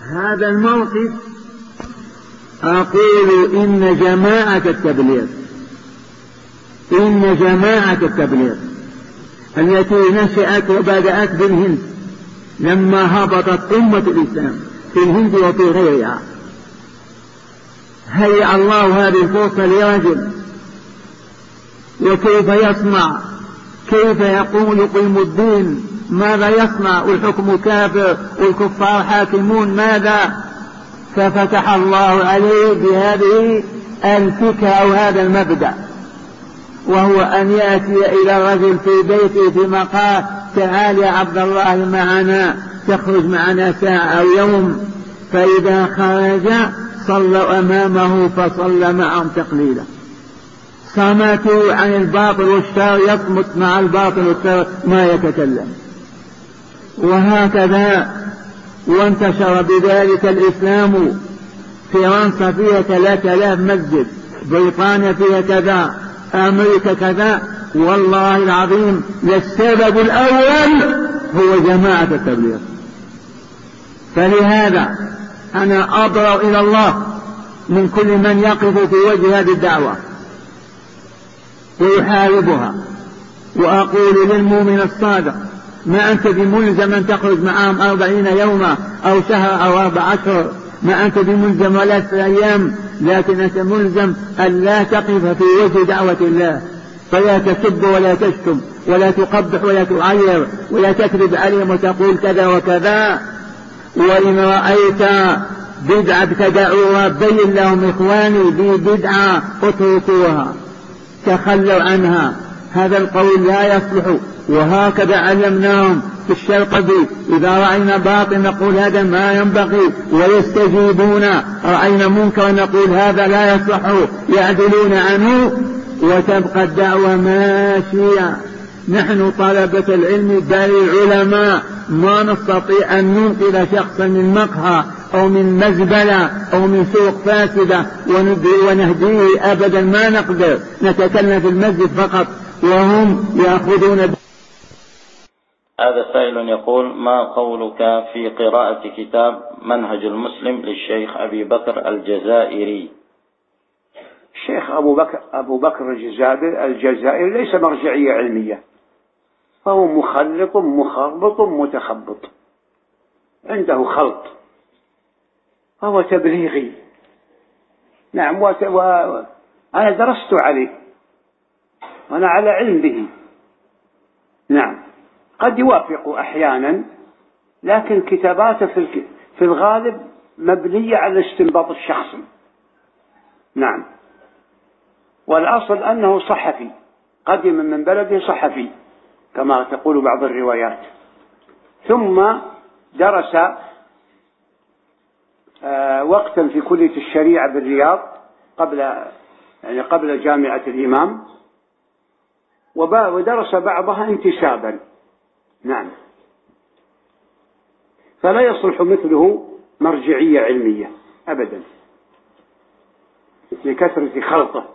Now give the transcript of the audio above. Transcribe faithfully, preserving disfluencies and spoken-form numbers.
هذا الموقف أقول إن جماعة التبليغ إن جماعة التبليغ التي نشأت وبدأت بالهند لما هبطت أمة الإسلام في الهند وفي غيرها، هيأ الله هذه الفرصة لرجل، وكيف يصنع، كيف يقوم يقيم الدين، ماذا يصنع، والحكم كافر والكفار حاكمون، ماذا؟ ففتح الله عليه بهذه الفكرة أو هذا المبدأ، وهو أن يأتي إلى الرجل في بيته في مقال: تعال يا عبد الله معنا، تخرج معنا ساعة أو يوم. فإذا خرج صلوا أمامه فصلى معهم تقليلا، صمتوا عن الباطل والشر، يصمت مع الباطل والشر ما يتكلم. وهكذا وانتشر بذلك الإسلام. فرنسا فيها ثلاثة آلاف مسجد، بريطانيا فيها كذا، أمريكا كذا. والله العظيم للسبب الأول هو جماعة التبليغ. فلهذا أنا أضرع إلى الله من كل من يقف في وجه هذه الدعوة ويحاربها، وأقول للمؤمن الصادق: ما أنت بملزم أن تخرج معهم أربعين يوما أو شهر أو أربع أشهر، ما أنت بملزم ولا أيام، لكن أنت ملزم أن لا تقف في وجه دعوة الله، فلا تسب ولا تشتم ولا تقبح ولا تعير ولا تكذب عليهم وتقول كذا وكذا. وإن رأيت بدعة تدعوها بين لهم: إخواني دي بدعة اتركوها، تخلوا عنها. هذا القول لا يصلح. وهكذا علمناهم في الشرقدي: إذا رأينا باطل نقول هذا ما ينبغي، ويستجيبون. رأينا منكر نقول هذا لا يصلح، يعدلون عنه، وتبقى الدعوة ماشية. نحن طلبة العلم بل العلماء ما نستطيع أن ننقذ شخصا من مقهى أو من مزبلة أو من سوق فاسدة ونهديه أبدا، ما نقدر. نتكلم في المسجد فقط وهم يأخذون. هذا سائل يقول: ما قولك في قراءة كتاب منهج المسلم للشيخ أبي بكر الجزائري؟ الشيخ أبو بكر, أبو بكر الجزائري الجزائري ليس مرجعية علمية، فهو مخلط مخربط متخبط، عنده خلط، فهو تبليغي. نعم، وأنا درست عليه وأنا على علم به. نعم، قد يوافق أحيانا، لكن كتاباته في الغالب مبنية على الاستنباط الشخصي. نعم، والأصل أنه صحفي، قدم من بلده صحفي كما تقول بعض الروايات، ثم درس وقتا في كلية الشريعة بالرياض قبل يعني قبل جامعة الإمام، ودرس بعضها انتسابا. نعم، فلا يصلح مثله مرجعية علمية أبدا لكثرة خلطه.